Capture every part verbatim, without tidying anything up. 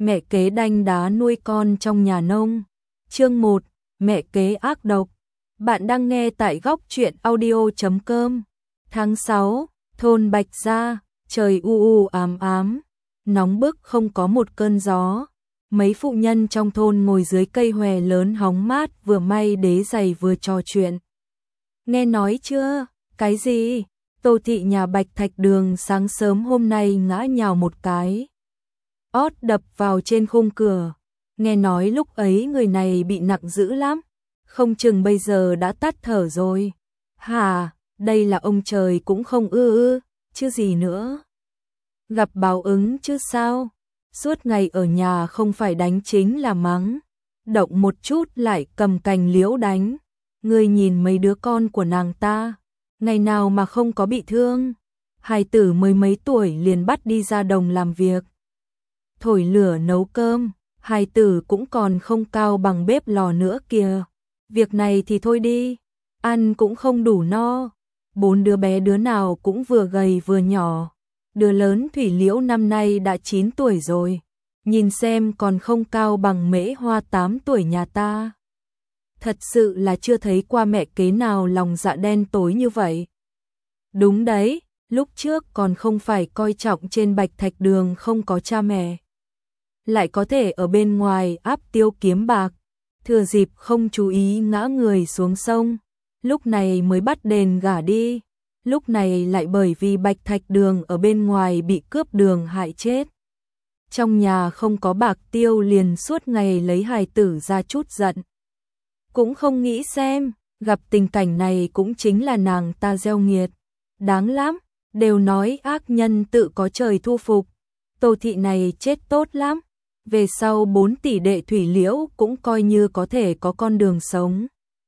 Mẹ kế đanh đá nuôi con trong nhà nông. Chương một, mẹ kế ác độc. Bạn đang nghe tại góc truyện audio chấm com. Tháng sáu, thôn Bạch Gia, trời u u ám ám, nóng bức không có một cơn gió. Mấy phụ nhân trong thôn ngồi dưới cây hòe lớn hóng mát, vừa may đế giày vừa trò chuyện. Nghe nói chưa? Cái gì? Tô thị nhà Bạch Thạch Đường sáng sớm hôm nay ngã nhào một cái. Ót đập vào trên khung cửa. Nghe nói lúc ấy người này bị nặng dữ lắm, không chừng bây giờ đã tắt thở rồi. Hả, đây là ông trời cũng không ư ư, chứ gì nữa. Gặp báo ứng chứ sao, suốt ngày ở nhà không phải đánh chính là mắng, động một chút lại cầm cành liễu đánh. Ngươi nhìn mấy đứa con của nàng ta, ngày nào mà không có bị thương. Hài tử mới mấy tuổi liền bắt đi ra đồng làm việc, thổi lửa nấu cơm, hài tử cũng còn không cao bằng bếp lò nữa kìa. Việc này thì thôi đi, ăn cũng không đủ no. Bốn đứa bé đứa nào cũng vừa gầy vừa nhỏ. Đứa lớn Thủy Liễu năm nay đã chín tuổi rồi, nhìn xem còn không cao bằng Mễ Hoa tám tuổi nhà ta. Thật sự là chưa thấy qua mẹ kế nào lòng dạ đen tối như vậy. Đúng đấy, lúc trước còn không phải coi trọng trên Bạch Thạch Đường không có cha mẹ, lại có thể ở bên ngoài áp tiêu kiếm bạc, thừa dịp không chú ý ngã người xuống sông, lúc này mới bắt đền gả đi. Lúc này lại bởi vì Bạch Thạch Đường ở bên ngoài bị cướp đường hại chết, trong nhà không có bạc tiêu liền suốt ngày lấy hài tử ra chút giận. Cũng không nghĩ xem, gặp tình cảnh này cũng chính là nàng ta gieo nghiệt. Đáng lắm, đều nói ác nhân tự có trời thu phục. Tô thị này chết tốt lắm, về sau bốn tỷ đệ Thủy Liễu cũng coi như có thể có con đường sống.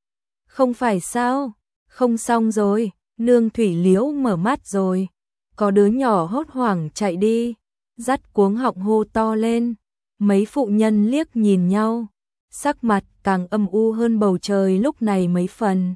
Không phải sao, không xong rồi, nương Thủy Liễu mở mắt rồi. Có đứa nhỏ hốt hoảng chạy đi, dắt cuống họng hô to lên. Mấy phụ nhân liếc nhìn nhau, sắc mặt càng âm u hơn bầu trời lúc này mấy phần.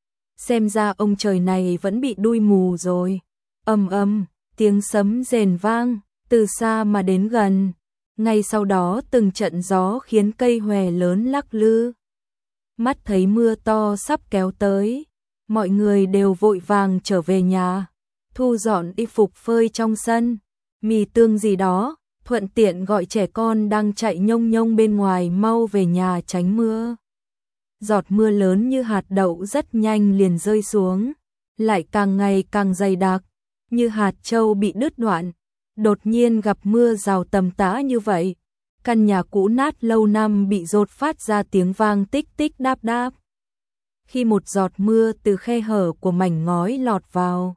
Xem ra ông trời này vẫn bị đuôi mù rồi. Ầm ầm, tiếng sấm rền vang, từ xa mà đến gần. Ngay sau đó từng trận gió khiến cây hòe lớn lắc lư. Mắt thấy mưa to sắp kéo tới, mọi người đều vội vàng trở về nhà, thu dọn y phục phơi trong sân, mì tương gì đó, thuận tiện gọi trẻ con đang chạy nhông nhông bên ngoài mau về nhà tránh mưa. Giọt mưa lớn như hạt đậu rất nhanh liền rơi xuống, lại càng ngày càng dày đặc, như hạt châu bị đứt đoạn. Đột nhiên gặp mưa rào tầm tã như vậy, căn nhà cũ nát lâu năm bị dột phát ra tiếng vang tích tích đáp đáp. Khi một giọt mưa từ khe hở của mảnh ngói lọt vào,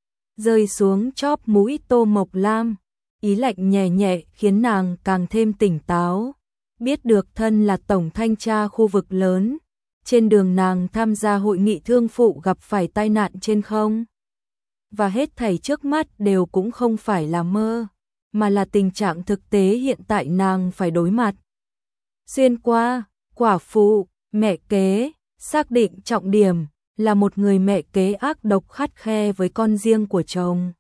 rơi xuống chóp mũi Tô Mộc Lam, ý lạnh nhẹ nhẹ khiến nàng càng thêm tỉnh táo. Biết được thân là tổng thanh tra khu vực lớn, trên đường nàng tham gia hội nghị thương phụ gặp phải tai nạn trên không. Và hết thảy trước mắt đều cũng không phải là mơ, mà là tình trạng thực tế hiện tại nàng phải đối mặt. Xuyên qua, quả phụ, mẹ kế, xác định trọng điểm là một người mẹ kế ác độc khắt khe với con riêng của chồng.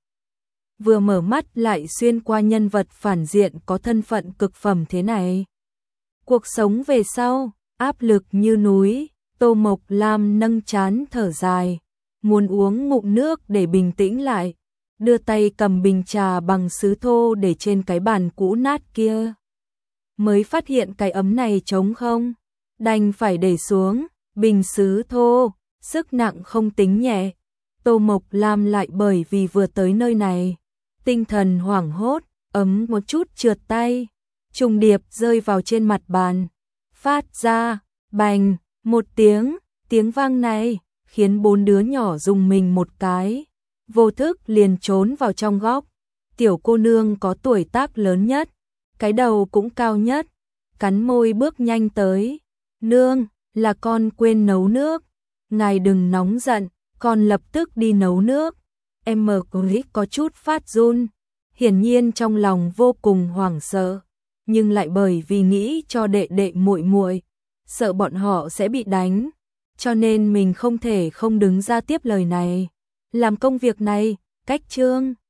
Vừa mở mắt lại xuyên qua nhân vật phản diện có thân phận cực phẩm thế này. Cuộc sống về sau, áp lực như núi. Tô Mộc Lam nâng trán thở dài, muốn uống ngụm nước để bình tĩnh lại, đưa tay cầm bình trà bằng sứ thô để trên cái bàn cũ nát kia. Mới phát hiện cái ấm này trống không, đành phải để xuống. Bình sứ thô, sức nặng không tính nhẹ. Tô Mộc Lam lại bởi vì vừa tới nơi này, tinh thần hoảng hốt, ấm một chút trượt tay, trùng điệp rơi vào trên mặt bàn, phát ra bành một tiếng. Tiếng vang này khiến bốn đứa nhỏ rùng mình một cái, vô thức liền trốn vào trong góc. Tiểu cô nương có tuổi tác lớn nhất, cái đầu cũng cao nhất, cắn môi bước nhanh tới. Nương, là con quên nấu nước, ngài đừng nóng giận, con lập tức đi nấu nước. Em mờ có chút phát run, hiển nhiên trong lòng vô cùng hoảng sợ, nhưng lại bởi vì nghĩ cho đệ đệ muội muội, sợ bọn họ sẽ bị đánh, cho nên mình không thể không đứng ra tiếp lời này. Làm công việc này, cách chương